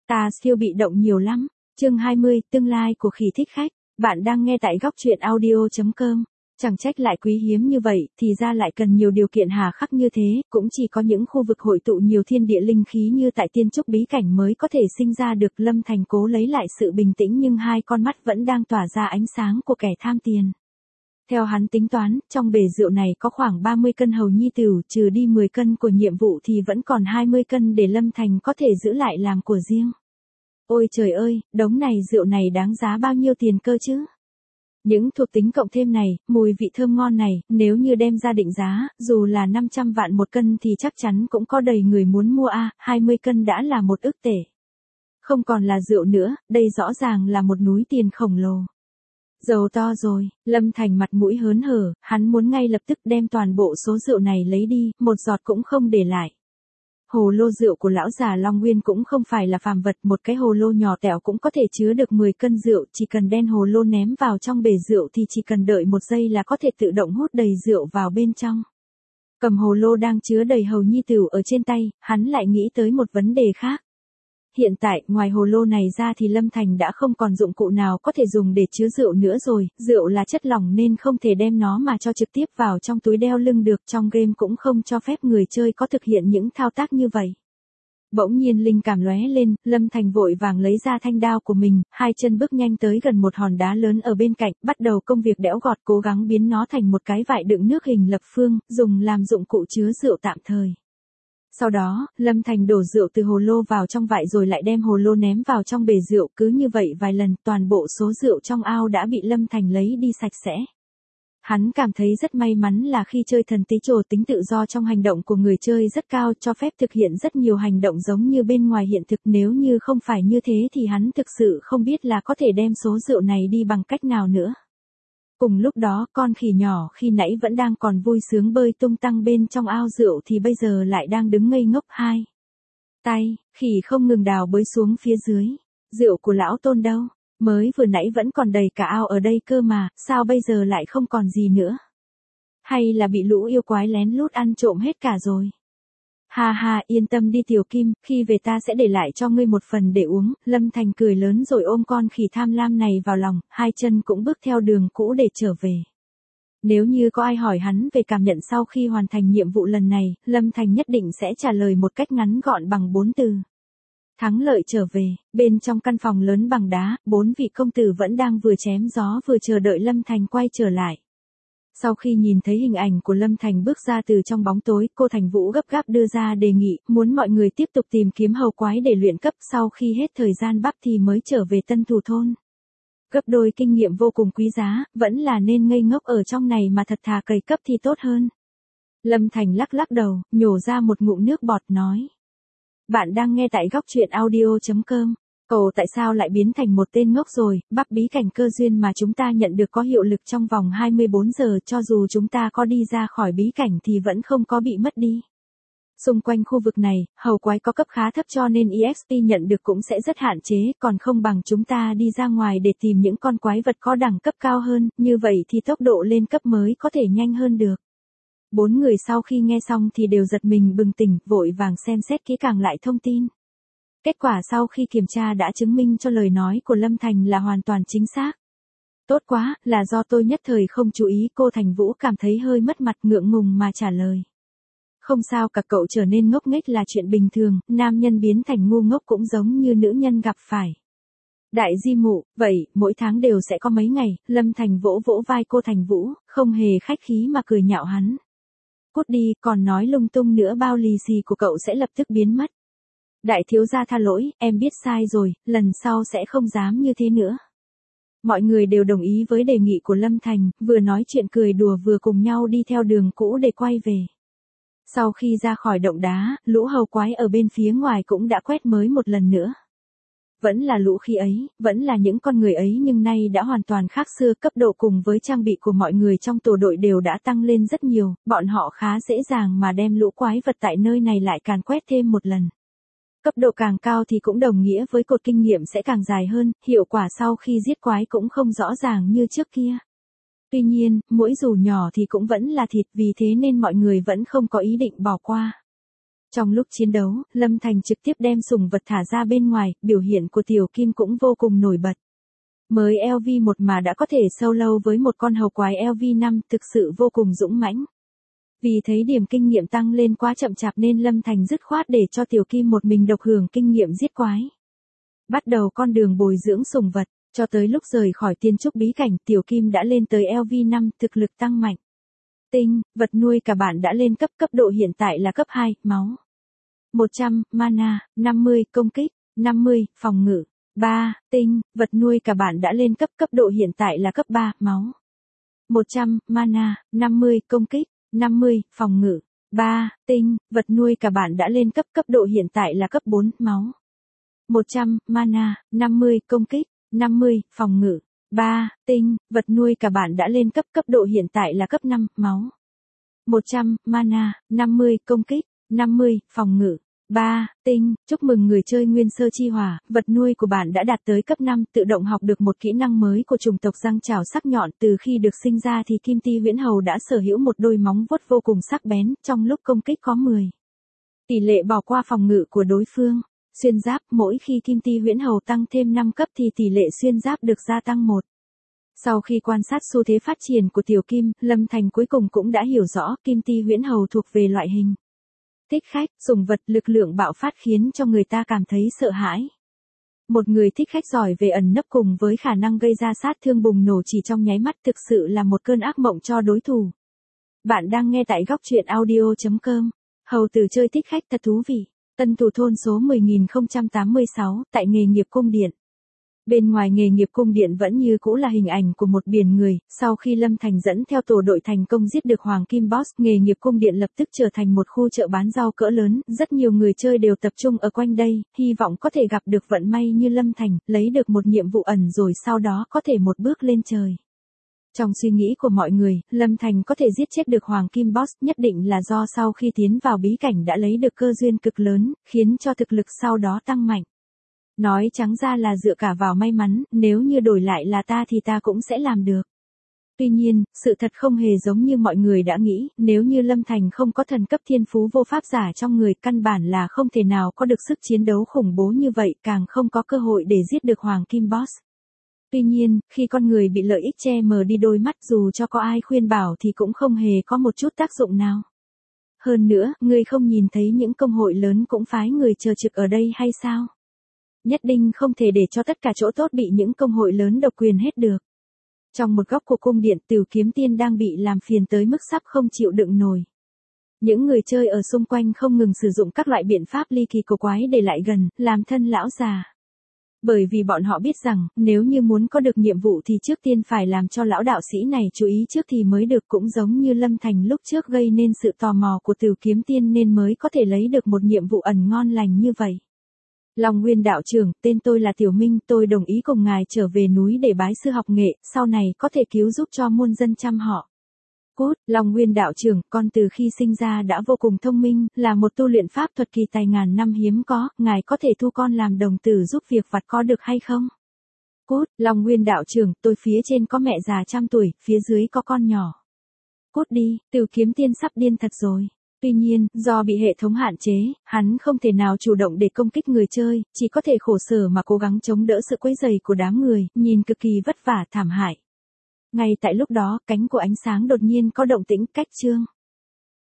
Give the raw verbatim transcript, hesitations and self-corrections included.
Ta siêu bị động nhiều lắm. Chương hai mươi, tương lai của khỉ thích khách. Bạn đang nghe tại góc truyện audio chấm com. Chẳng trách lại quý hiếm như vậy, thì ra lại cần nhiều điều kiện hà khắc như thế, cũng chỉ có những khu vực hội tụ nhiều thiên địa linh khí như tại Tiên Trúc bí cảnh mới có thể sinh ra được. Lâm Thành cố lấy lại sự bình tĩnh nhưng hai con mắt vẫn đang tỏa ra ánh sáng của kẻ tham tiền. Theo hắn tính toán, trong bể rượu này có khoảng ba mươi cân hầu nhi tửu, trừ đi mười cân của nhiệm vụ thì vẫn còn hai mươi cân để Lâm Thành có thể giữ lại làm của riêng. Ôi trời ơi, đống này rượu này đáng giá bao nhiêu tiền cơ chứ? Những thuộc tính cộng thêm này, mùi vị thơm ngon này, nếu như đem ra định giá, dù là năm trăm vạn một cân thì chắc chắn cũng có đầy người muốn mua a, à, hai mươi cân đã là một ức tể. Không còn là rượu nữa, đây rõ ràng là một núi tiền khổng lồ. Giàu to rồi, Lâm Thành mặt mũi hớn hở, hắn muốn ngay lập tức đem toàn bộ số rượu này lấy đi, một giọt cũng không để lại. Hồ lô rượu của lão già Long Nguyên cũng không phải là phàm vật, một cái hồ lô nhỏ tẹo cũng có thể chứa được mười cân rượu, chỉ cần đen hồ lô ném vào trong bể rượu thì chỉ cần đợi một giây là có thể tự động hút đầy rượu vào bên trong. Cầm hồ lô đang chứa đầy hầu nhi tửu ở trên tay, hắn lại nghĩ tới một vấn đề khác. Hiện tại, ngoài hồ lô này ra thì Lâm Thành đã không còn dụng cụ nào có thể dùng để chứa rượu nữa rồi, rượu là chất lỏng nên không thể đem nó mà cho trực tiếp vào trong túi đeo lưng được, trong game cũng không cho phép người chơi có thực hiện những thao tác như vậy. Bỗng nhiên linh cảm lóe lên, Lâm Thành vội vàng lấy ra thanh đao của mình, hai chân bước nhanh tới gần một hòn đá lớn ở bên cạnh, bắt đầu công việc đẽo gọt, cố gắng biến nó thành một cái vại đựng nước hình lập phương, dùng làm dụng cụ chứa rượu tạm thời. Sau đó, Lâm Thành đổ rượu từ hồ lô vào trong vại rồi lại đem hồ lô ném vào trong bể rượu, cứ như vậy vài lần, toàn bộ số rượu trong ao đã bị Lâm Thành lấy đi sạch sẽ. Hắn cảm thấy rất may mắn là khi chơi thần tí trồ tính tự do trong hành động của người chơi rất cao, cho phép thực hiện rất nhiều hành động giống như bên ngoài hiện thực, nếu như không phải như thế thì hắn thực sự không biết là có thể đem số rượu này đi bằng cách nào nữa. Cùng lúc đó, con khỉ nhỏ khi nãy vẫn đang còn vui sướng bơi tung tăng bên trong ao rượu thì bây giờ lại đang đứng ngây ngốc hai tay, khỉ không ngừng đào bới xuống phía dưới. Rượu của lão Tôn đâu? Mới vừa nãy vẫn còn đầy cả ao ở đây cơ mà, sao bây giờ lại không còn gì nữa? Hay là bị lũ yêu quái lén lút ăn trộm hết cả rồi? Ha ha, yên tâm đi Tiểu Kim, khi về ta sẽ để lại cho ngươi một phần để uống. Lâm Thành cười lớn rồi ôm con khỉ tham lam này vào lòng, hai chân cũng bước theo đường cũ để trở về. Nếu như có ai hỏi hắn về cảm nhận sau khi hoàn thành nhiệm vụ lần này, Lâm Thành nhất định sẽ trả lời một cách ngắn gọn bằng bốn từ. Thắng lợi trở về. Bên trong căn phòng lớn bằng đá, bốn vị công tử vẫn đang vừa chém gió vừa chờ đợi Lâm Thành quay trở lại. Sau khi nhìn thấy hình ảnh của Lâm Thành bước ra từ trong bóng tối, cô Thành Vũ gấp gáp đưa ra đề nghị, muốn mọi người tiếp tục tìm kiếm hầu quái để luyện cấp, sau khi hết thời gian bắp thì mới trở về Tân Thủ Thôn. Gấp đôi kinh nghiệm vô cùng quý giá, vẫn là nên ngây ngốc ở trong này mà thật thà cày cấp thì tốt hơn. Lâm Thành lắc lắc đầu, nhổ ra một ngụm nước bọt nói. Bạn đang nghe tại góc truyện audio chấm com. Cậu tại sao lại biến thành một tên ngốc rồi? Bắp bí cảnh cơ duyên mà chúng ta nhận được có hiệu lực trong vòng hai mươi bốn giờ, cho dù chúng ta có đi ra khỏi bí cảnh thì vẫn không có bị mất đi. Xung quanh khu vực này, hầu quái có cấp khá thấp cho nên e ích pê nhận được cũng sẽ rất hạn chế, còn không bằng chúng ta đi ra ngoài để tìm những con quái vật có đẳng cấp cao hơn, như vậy thì tốc độ lên cấp mới có thể nhanh hơn được. Bốn người sau khi nghe xong thì đều giật mình bừng tỉnh, vội vàng xem xét kỹ càng lại thông tin. Kết quả sau khi kiểm tra đã chứng minh cho lời nói của Lâm Thành là hoàn toàn chính xác. Tốt quá, là do tôi nhất thời không chú ý. Cô Thành Vũ cảm thấy hơi mất mặt, ngượng ngùng mà trả lời. Không sao cả, cậu trở nên ngốc nghếch là chuyện bình thường, nam nhân biến thành ngu ngốc cũng giống như nữ nhân gặp phải. Đại di mụ, vậy, mỗi tháng đều sẽ có mấy ngày. Lâm Thành vỗ vỗ vai cô Thành Vũ, không hề khách khí mà cười nhạo hắn. Cút đi, còn nói lung tung nữa bao lì xì của cậu sẽ lập tức biến mất. Đại thiếu gia tha lỗi, em biết sai rồi, lần sau sẽ không dám như thế nữa. Mọi người đều đồng ý với đề nghị của Lâm Thành, vừa nói chuyện cười đùa vừa cùng nhau đi theo đường cũ để quay về. Sau khi ra khỏi động đá, lũ hầu quái ở bên phía ngoài cũng đã quét mới một lần nữa. Vẫn là lũ khi ấy, vẫn là những con người ấy nhưng nay đã hoàn toàn khác xưa, cấp độ cùng với trang bị của mọi người trong tổ đội đều đã tăng lên rất nhiều, bọn họ khá dễ dàng mà đem lũ quái vật tại nơi này lại càn quét thêm một lần. Cấp độ càng cao thì cũng đồng nghĩa với cột kinh nghiệm sẽ càng dài hơn, hiệu quả sau khi giết quái cũng không rõ ràng như trước kia. Tuy nhiên, muỗi dù nhỏ thì cũng vẫn là thịt, vì thế nên mọi người vẫn không có ý định bỏ qua. Trong lúc chiến đấu, Lâm Thành trực tiếp đem sủng vật thả ra bên ngoài, biểu hiện của Tiểu Kim cũng vô cùng nổi bật. Mới L V một mà đã có thể solo với một con hầu quái L V năm thực sự vô cùng dũng mãnh. Vì thấy điểm kinh nghiệm tăng lên quá chậm chạp nên Lâm Thành dứt khoát để cho Tiểu Kim một mình độc hưởng kinh nghiệm giết quái. Bắt đầu con đường bồi dưỡng sủng vật, cho tới lúc rời khỏi tiên trúc bí cảnh Tiểu Kim đã lên tới L V năm, thực lực tăng mạnh. Tinh, vật nuôi cả bạn đã lên cấp, cấp độ hiện tại là cấp hai, máu. một trăm, mana, năm mươi, công kích, năm mươi, phòng ngự. ba, tinh, vật nuôi cả bạn đã lên cấp, cấp độ hiện tại là cấp ba, máu. một trăm, mana, năm mươi, công kích, năm mươi, phòng ngự. ba, tinh, vật nuôi cả bạn đã lên cấp, cấp độ hiện tại là cấp bốn, máu. một trăm, mana, năm mươi, công kích, năm mươi, phòng ngự. ba, tinh, vật nuôi cả bạn đã lên cấp, cấp độ hiện tại là cấp năm, máu. một trăm, mana, năm mươi, công kích, năm mươi, phòng ngự. ba, tinh, chúc mừng người chơi nguyên sơ chi hỏa, vật nuôi của bạn đã đạt tới cấp năm, tự động học được một kỹ năng mới của chủng tộc răng chảo sắc nhọn, từ khi được sinh ra thì Kim Ti Huyễn Hầu đã sở hữu một đôi móng vuốt vô cùng sắc bén, trong lúc công kích có mười tỷ lệ bỏ qua phòng ngự của đối phương. Xuyên giáp, mỗi khi Kim Ti Huyễn Hầu tăng thêm năm cấp thì tỷ lệ xuyên giáp được gia tăng một. Sau khi quan sát xu thế phát triển của Tiểu Kim, Lâm Thành cuối cùng cũng đã hiểu rõ Kim Ti Huyễn Hầu thuộc về loại hình thích khách, sủng vật, lực lượng bạo phát khiến cho người ta cảm thấy sợ hãi. Một người thích khách giỏi về ẩn nấp cùng với khả năng gây ra sát thương bùng nổ chỉ trong nháy mắt thực sự là một cơn ác mộng cho đối thủ. Bạn đang nghe tại góc truyện audio chấm com. Hầu tử chơi thích khách thật thú vị. Tân thủ thôn số mười nghìn không trăm tám mươi sáu, tại nghề nghiệp cung điện. Bên ngoài nghề nghiệp cung điện vẫn như cũ là hình ảnh của một biển người, sau khi Lâm Thành dẫn theo tổ đội thành công giết được Hoàng Kim Boss, nghề nghiệp cung điện lập tức trở thành một khu chợ bán rau cỡ lớn, rất nhiều người chơi đều tập trung ở quanh đây, hy vọng có thể gặp được vận may như Lâm Thành, lấy được một nhiệm vụ ẩn rồi sau đó có thể một bước lên trời. Trong suy nghĩ của mọi người, Lâm Thành có thể giết chết được Hoàng Kim Boss nhất định là do sau khi tiến vào bí cảnh đã lấy được cơ duyên cực lớn, khiến cho thực lực sau đó tăng mạnh. Nói trắng ra là dựa cả vào may mắn, nếu như đổi lại là ta thì ta cũng sẽ làm được. Tuy nhiên, sự thật không hề giống như mọi người đã nghĩ, nếu như Lâm Thành không có thần cấp thiên phú vô pháp giả trong người, căn bản là không thể nào có được sức chiến đấu khủng bố như vậy, càng không có cơ hội để giết được Hoàng Kim Boss. Tuy nhiên, khi con người bị lợi ích che mờ đi đôi mắt dù cho có ai khuyên bảo thì cũng không hề có một chút tác dụng nào. Hơn nữa, người không nhìn thấy những công hội lớn cũng phái người chờ trực ở đây hay sao? Nhất định không thể để cho tất cả chỗ tốt bị những công hội lớn độc quyền hết được. Trong một góc của cung điện, Tiểu Kiếm Tiên đang bị làm phiền tới mức sắp không chịu đựng nổi. Những người chơi ở xung quanh không ngừng sử dụng các loại biện pháp ly kỳ cổ quái để lại gần, làm thân lão già. Bởi vì bọn họ biết rằng, nếu như muốn có được nhiệm vụ thì trước tiên phải làm cho lão đạo sĩ này chú ý trước thì mới được, cũng giống như Lâm Thành lúc trước gây nên sự tò mò của Tiểu Kiếm Tiên nên mới có thể lấy được một nhiệm vụ ẩn ngon lành như vậy. Long Nguyên đạo trưởng, tên tôi là Tiểu Minh, tôi đồng ý cùng ngài trở về núi để bái sư học nghệ, sau này có thể cứu giúp cho muôn dân trăm họ. Cút, Long Nguyên đạo trưởng, con từ khi sinh ra đã vô cùng thông minh, là một tu luyện pháp thuật kỳ tài ngàn năm hiếm có, ngài có thể thu con làm đồng tử giúp việc vặt có được hay không? Cút, Long Nguyên đạo trưởng, tôi phía trên có mẹ già trăm tuổi, phía dưới có con nhỏ. Cút đi, Tiểu Kiếm Tiên sắp điên thật rồi. Tuy nhiên, do bị hệ thống hạn chế, hắn không thể nào chủ động để công kích người chơi, chỉ có thể khổ sở mà cố gắng chống đỡ sự quấy rầy của đám người, nhìn cực kỳ vất vả thảm hại. Ngay tại lúc đó, cánh của ánh sáng đột nhiên có động tĩnh, cách chương.